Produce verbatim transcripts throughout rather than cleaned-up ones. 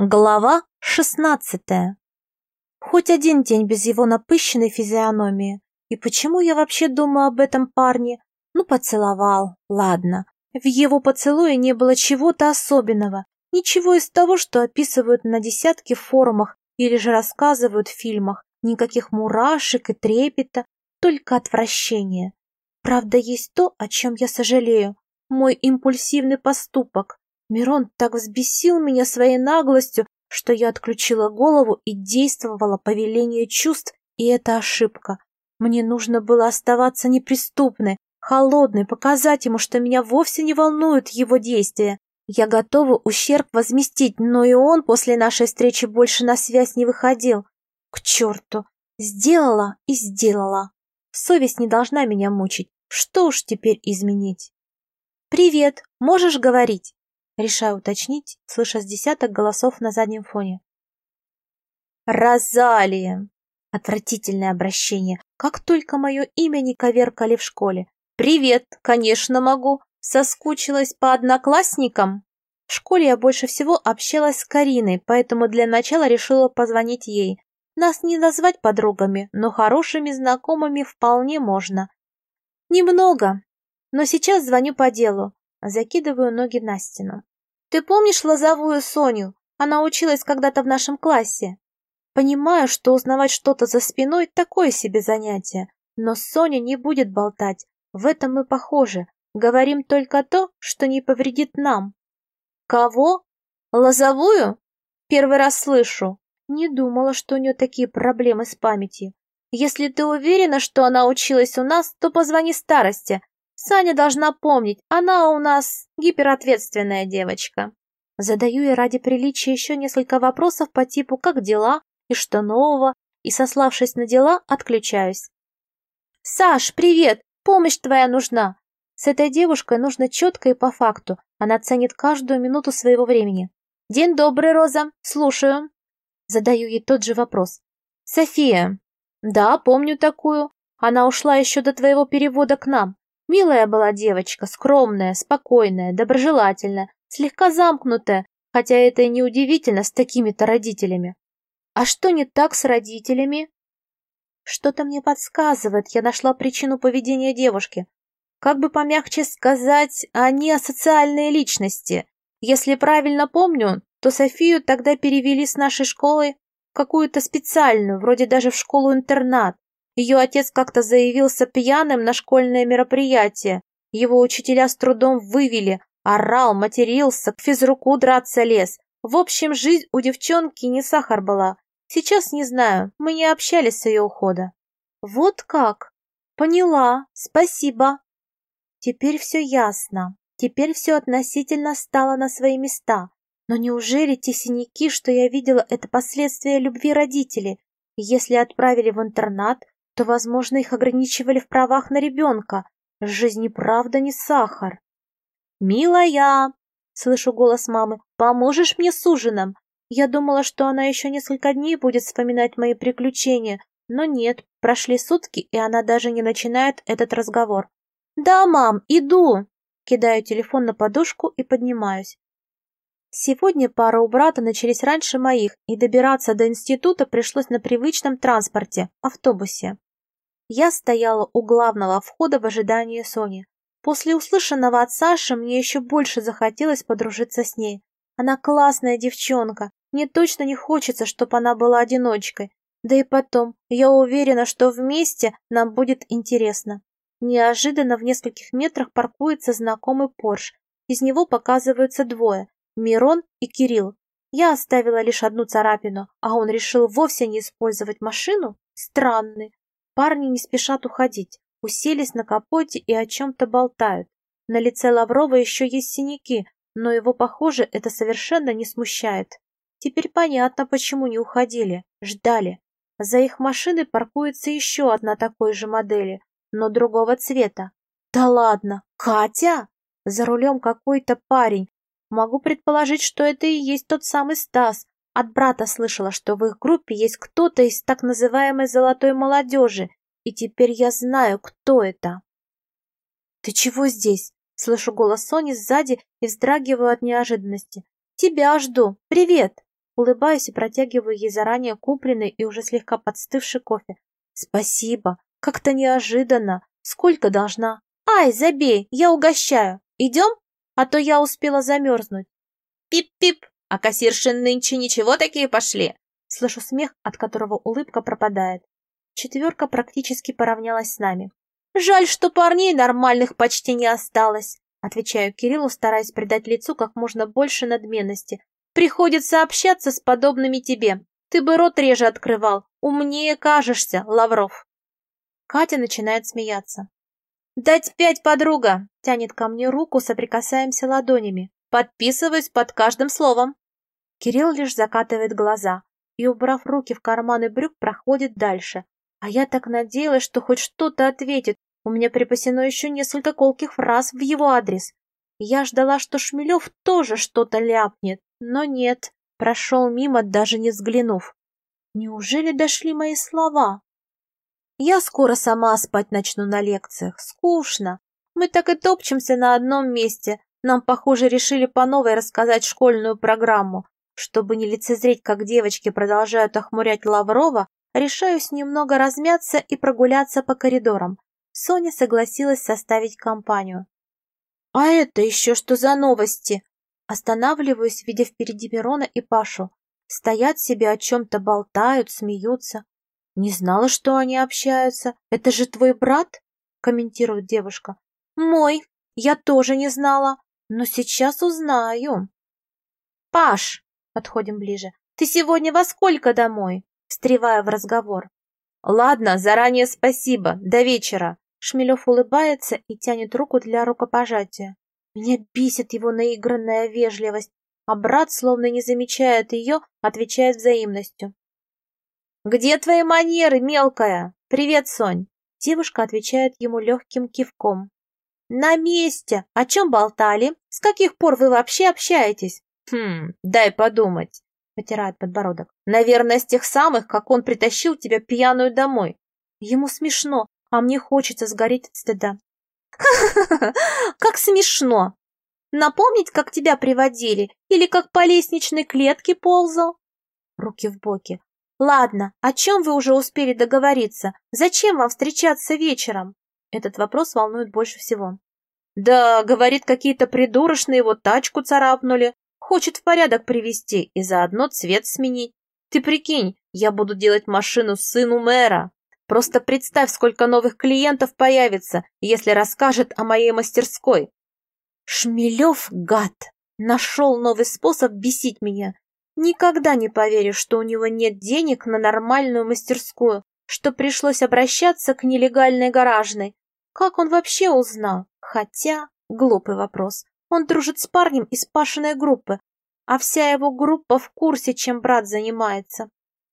Глава шестнадцатая. Хоть один день без его напыщенной физиономии. И почему я вообще думаю об этом парне? Ну, поцеловал, ладно. В его поцелуе не было чего-то особенного. Ничего из того, что описывают на десятки форумах или же рассказывают в фильмах. Никаких мурашек и трепета, только отвращение. Правда, есть то, о чем я сожалею. Мой импульсивный поступок. Мирон так взбесил меня своей наглостью, что я отключила голову и действовала по велению чувств, и это ошибка. Мне нужно было оставаться неприступной, холодной, показать ему, что меня вовсе не волнуют его действия. Я готова ущерб возместить, но и он после нашей встречи больше на связь не выходил. К черту! Сделала и сделала. Совесть не должна меня мучить. Что уж теперь изменить? «Привет, можешь говорить?» Решаю уточнить, слыша с десяток голосов на заднем фоне. «Розалия!» Отвратительное обращение. Как только мое имя не коверкали в школе. «Привет, конечно могу. Соскучилась по одноклассникам?» В школе я больше всего общалась с Кариной, поэтому для начала решила позвонить ей. Нас не назвать подругами, но хорошими знакомыми вполне можно. Немного, но сейчас звоню по делу. Закидываю ноги на стену. «Ты помнишь Лозовую Соню? Она училась когда-то в нашем классе». Понимаю, что узнавать что-то за спиной – такое себе занятие. Но Соня не будет болтать. В этом мы похожи. Говорим только то, что не повредит нам. «Кого? Лозовую? Первый раз слышу. Не думала, что у нее такие проблемы с памятью. Если ты уверена, что она училась у нас, то позвони старости. Саня должна помнить, она у нас гиперответственная девочка». Задаю ей ради приличия еще несколько вопросов по типу «как дела?» и «что нового?» и, сославшись на дела, отключаюсь. «Саш, привет! Помощь твоя нужна!» С этой девушкой нужно четко и по факту. Она ценит каждую минуту своего времени. «День добрый, Роза. Слушаю». Задаю ей тот же вопрос. «София». «Да, помню такую. Она ушла еще до твоего перевода к нам. Милая была девочка, скромная, спокойная, доброжелательная, слегка замкнутая, хотя это и не удивительно с такими-то родителями». «А что не так с родителями?» Что-то мне подсказывает, я нашла причину поведения девушки. Как бы помягче сказать, они асоциальные личности. Если правильно помню, то Софию тогда перевели с нашей школы в какую-то специальную, вроде даже в школу-интернат. Ее отец как-то заявился пьяным на школьное мероприятие. Его учителя с трудом вывели, орал, матерился, к физруку драться лез. В общем, жизнь у девчонки не сахар была. Сейчас не знаю, мы не общались с ее ухода. Вот как? Поняла, спасибо. Теперь все ясно. Теперь все относительно стало на свои места. Но неужели те синяки, что я видела, это последствия любви родителей? Если отправили в интернат, то, возможно, их ограничивали в правах на ребенка. Жизнь и правда не сахар. «Милая!» — слышу голос мамы. «Поможешь мне с ужином?» Я думала, что она еще несколько дней будет вспоминать мои приключения, но нет, прошли сутки, и она даже не начинает этот разговор. «Да, мам, иду!» Кидаю телефон на подушку и поднимаюсь. Сегодня пары у брата начались раньше моих, и добираться до института пришлось на привычном транспорте, автобусе. Я стояла у главного входа в ожидании Сони. После услышанного от Саши мне еще больше захотелось подружиться с ней. Она классная девчонка, мне точно не хочется, чтобы она была одиночкой. Да и потом, я уверена, что вместе нам будет интересно. Неожиданно в нескольких метрах паркуется знакомый Порш. Из него показываются двое – Мирон и Кирилл. Я оставила лишь одну царапину, а он решил вовсе не использовать машину? Странный. Парни не спешат уходить, уселись на капоте и о чем-то болтают. На лице Лаврова еще есть синяки, но его, похоже, это совершенно не смущает. Теперь понятно, почему не уходили, ждали. За их машиной паркуется еще одна такой же модели, но другого цвета. Да ладно, Катя? За рулем какой-то парень. Могу предположить, что это и есть тот самый Стас. От брата слышала, что в их группе есть кто-то из так называемой золотой молодежи, и теперь я знаю, кто это. «Ты чего здесь?» Слышу голос Сони сзади и вздрагиваю от неожиданности. «Тебя жду. Привет!» Улыбаюсь и протягиваю ей заранее купленный и уже слегка подстывший кофе. Спасибо. Как-то неожиданно. Сколько должна? Ай, забей, я угощаю. Идем? А то я успела замерзнуть. Пип-пип. А кассирши нынче ничего такие пошли. Слышу смех, от которого улыбка пропадает. Четверка практически поравнялась с нами. Жаль, что парней нормальных почти не осталось. Отвечаю Кириллу, стараясь придать лицу как можно больше надменности. Приходится общаться с подобными тебе. Ты бы рот реже открывал. Умнее кажешься, Лавров. Катя начинает смеяться. «Дать пять, подруга!» Тянет ко мне руку, соприкасаемся ладонями. Подписываюсь под каждым словом. Кирилл лишь закатывает глаза и, убрав руки в карманы брюк, проходит дальше. А я так надеялась, что хоть что-то ответит. У меня припасено еще несколько колких фраз в его адрес. Я ждала, что Шмелев тоже что-то ляпнет, но нет, прошел мимо, даже не взглянув. Неужели дошли мои слова? Я скоро сама спать начну на лекциях. Скучно. Мы так и топчемся на одном месте. Нам, похоже, решили по новой рассказать школьную программу. Чтобы не лицезреть, как девочки продолжают охмурять Лаврова, решаюсь немного размяться и прогуляться по коридорам. Соня согласилась составить компанию. «А это еще что за новости?» Останавливаюсь, видя впереди Мирона и Пашу. Стоят себе, о чем-то болтают, смеются. «Не знала, что они общаются. Это же твой брат?» Комментирует девушка. «Мой. Я тоже не знала. Но сейчас узнаю». «Паш!» Подходим ближе. «Ты сегодня во сколько домой?» Встревая в разговор. «Ладно, заранее спасибо. До вечера». Шмелев улыбается и тянет руку для рукопожатия. Меня бесит его наигранная вежливость, а брат, словно не замечает ее, отвечает взаимностью. «Где твои манеры, мелкая? Привет, Сонь!» Девушка отвечает ему легким кивком. «На месте! О чем болтали? С каких пор вы вообще общаетесь?» «Хм, дай подумать», — потирает подбородок. «Наверное, с тех самых, как он притащил тебя пьяную домой». Ему смешно, а мне хочется сгореть от стыда. «Ха-ха-ха! Как смешно! Напомнить, как тебя приводили, или как по лестничной клетке ползал?» Руки в боки. «Ладно, о чем вы уже успели договориться? Зачем вам встречаться вечером?» Этот вопрос волнует больше всего. «Да, говорит, какие-то придурочные его тачку царапнули. Хочет в порядок привести и заодно цвет сменить. Ты прикинь, я буду делать машину сыну мэра. Просто представь, сколько новых клиентов появится, если расскажет о моей мастерской». Шмелев, гад, нашел новый способ бесить меня. Никогда не поверю, что у него нет денег на нормальную мастерскую, что пришлось обращаться к нелегальной гаражной. Как он вообще узнал? Хотя, глупый вопрос. Он дружит с парнем из Пашиной группы, а вся его группа в курсе, чем брат занимается.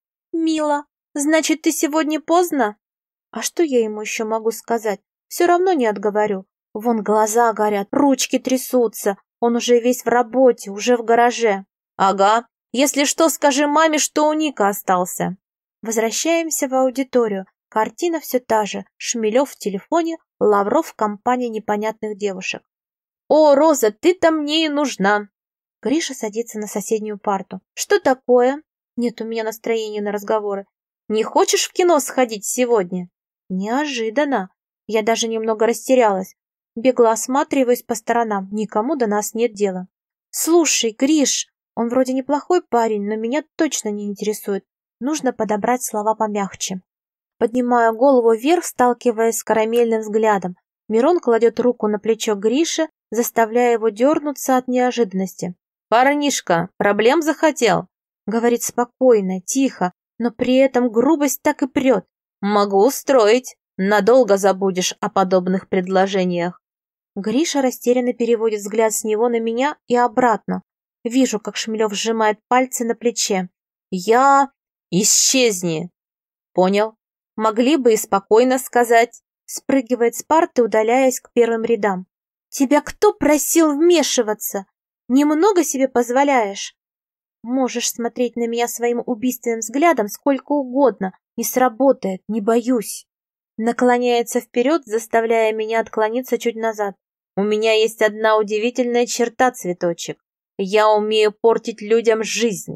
«Мила, значит, ты сегодня поздно?» А что я ему еще могу сказать? Все равно не отговорю. Вон глаза горят, ручки трясутся. Он уже весь в работе, уже в гараже. «Ага. Если что, скажи маме, что у Ника остался». Возвращаемся в аудиторию. Картина все та же. Шмелев в телефоне, Лавров в компании непонятных девушек. «О, Роза, ты-то мне и нужна!» Гриша садится на соседнюю парту. «Что такое?» «Нет у меня настроения на разговоры». «Не хочешь в кино сходить сегодня?» Неожиданно. Я даже немного растерялась. Бегло осматриваюсь по сторонам. Никому до нас нет дела. «Слушай, Гриш, он вроде неплохой парень, но меня точно не интересует. Нужно подобрать слова помягче». Поднимаю голову вверх, сталкиваясь с карамельным взглядом. Мирон кладет руку на плечо Гриши, заставляя его дернуться от неожиданности. «Парнишка, проблем захотел?» Говорит спокойно, тихо, но при этом грубость так и прет. «Могу устроить. Надолго забудешь о подобных предложениях». Гриша растерянно переводит взгляд с него на меня и обратно. Вижу, как Шмелев сжимает пальцы на плече. «Я... исчезни!» «Понял. Могли бы и спокойно сказать». Спрыгивает с парты, удаляясь к первым рядам. «Тебя кто просил вмешиваться? Немного себе позволяешь?» «Можешь смотреть на меня своим убийственным взглядом сколько угодно. Не сработает, не боюсь». Наклоняется вперед, заставляя меня отклониться чуть назад. «У меня есть одна удивительная черта, цветочек. Я умею портить людям жизнь.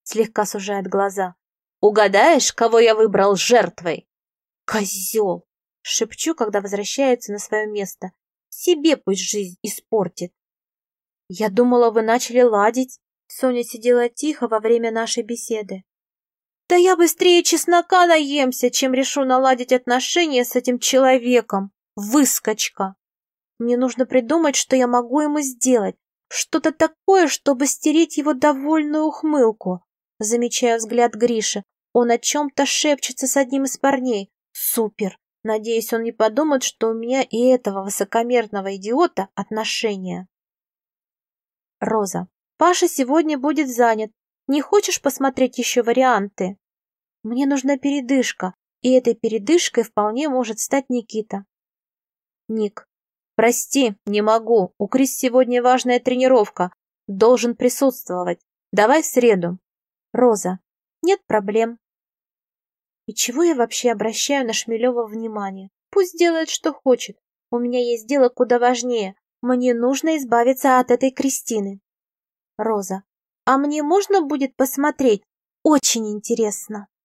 слегка сужает глаза. Угадаешь, кого я выбрал жертвой? Козел! Шепчу, когда возвращается на свое место. Себе пусть жизнь испортит. Я думала, вы начали ладить. Соня сидела тихо во время нашей беседы. Да я быстрее чеснока наемся, чем решу наладить отношения с этим человеком. Выскочка. Мне нужно придумать, что я могу ему сделать. Что-то такое, чтобы стереть его довольную ухмылку. Замечаю взгляд Гриши. Он о чем-то шепчется с одним из парней. Супер. Надеюсь, он не подумает, что у меня и этого высокомерного идиота отношения. Роза. Паша сегодня будет занят. Не хочешь посмотреть еще варианты? Мне нужна передышка, и этой передышкой вполне может стать Никита. Ник. Прости, не могу. У Крис сегодня важная тренировка. Должен присутствовать. Давай в среду. Роза. Нет проблем. И чего я вообще обращаю на Шмелева внимание? Пусть делает, что хочет. У меня есть дело куда важнее. Мне нужно избавиться от этой Кристины. Роза. А мне можно будет посмотреть? Очень интересно.